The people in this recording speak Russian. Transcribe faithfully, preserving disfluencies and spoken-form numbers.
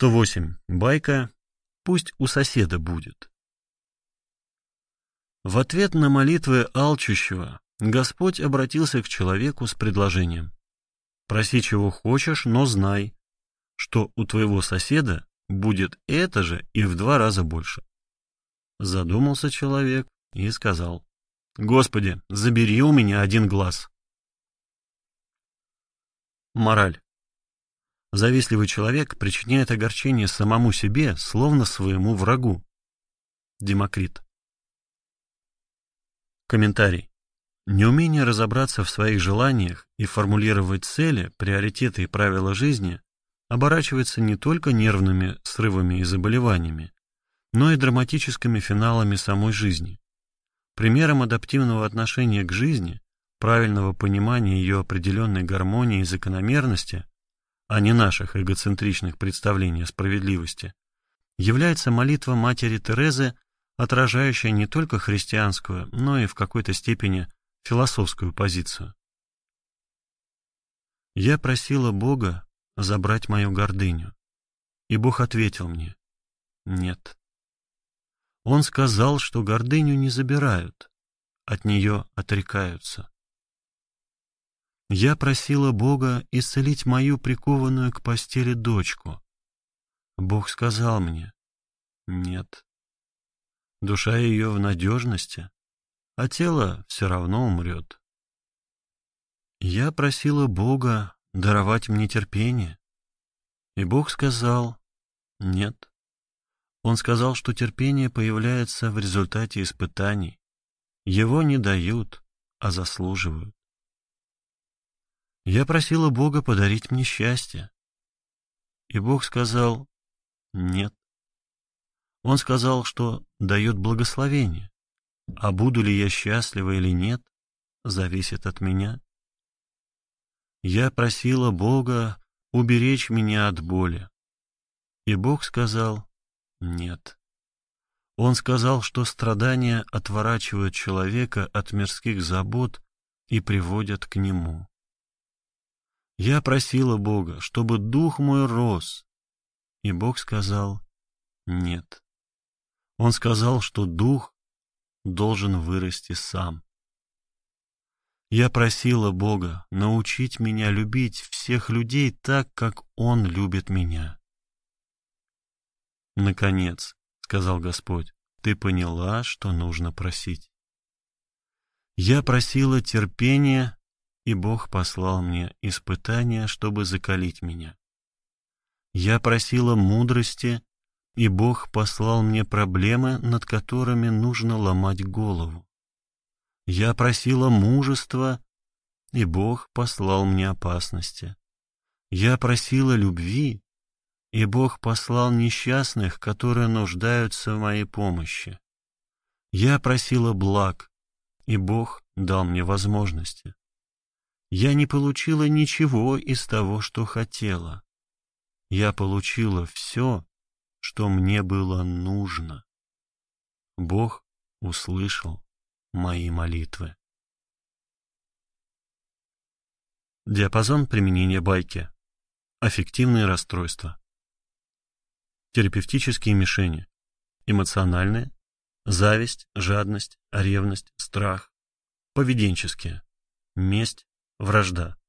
сто восемь. Байка «Пусть у соседа будет». В ответ на молитвы алчущего Господь обратился к человеку с предложением: «Проси, чего хочешь, но знай, что у твоего соседа будет это же и в два раза больше». Задумался человек и сказал: «Господи, забери у меня один глаз». Мораль. Завистливый человек причиняет огорчение самому себе, словно своему врагу. Демокрит. Комментарий. Неумение разобраться в своих желаниях и формулировать цели, приоритеты и правила жизни оборачивается не только нервными срывами и заболеваниями, но и драматическими финалами самой жизни. Примером адаптивного отношения к жизни, правильного понимания ее определенной гармонии и закономерности, а не наших эгоцентричных представлений о справедливости, является молитва матери Терезы, отражающая не только христианскую, но и в какой-то степени философскую позицию. «Я просила Бога забрать мою гордыню, и Бог ответил мне: нет. Он сказал, что гордыню не забирают, от нее отрекаются. Я просила Бога исцелить мою прикованную к постели дочку. Бог сказал мне: нет. Душа ее в надежности, а тело все равно умрет. Я просила Бога даровать мне терпение, и Бог сказал: нет. Он сказал, что терпение появляется в результате испытаний. Его не дают, а заслуживают. Я просила Бога подарить мне счастье, и Бог сказал: нет. Он сказал, что дает благословение, а буду ли я счастлива или нет, зависит от меня. Я просила Бога уберечь меня от боли, и Бог сказал: нет. Он сказал, что страдания отворачивают человека от мирских забот и приводят к Нему. Я просила Бога, чтобы дух мой рос, и Бог сказал: нет. Он сказал, что дух должен вырасти сам. Я просила Бога научить меня любить всех людей так, как Он любит меня. Наконец, — сказал Господь, — ты поняла, что нужно просить. Я просила терпения, и Бог послал мне испытания, чтобы закалить меня. Я просила мудрости, и Бог послал мне проблемы, над которыми нужно ломать голову. Я просила мужества, и Бог послал мне опасности. Я просила любви, и Бог послал несчастных, которые нуждаются в моей помощи. Я просила благ, и Бог дал мне возможности. Я не получила ничего из того, что хотела. Я получила все, что мне было нужно. Бог услышал мои молитвы. Диапазон применения байки. Аффективные расстройства. Терапевтические мишени. Эмоциональные. Зависть, жадность, ревность, страх. Поведенческие. Месть, вражда.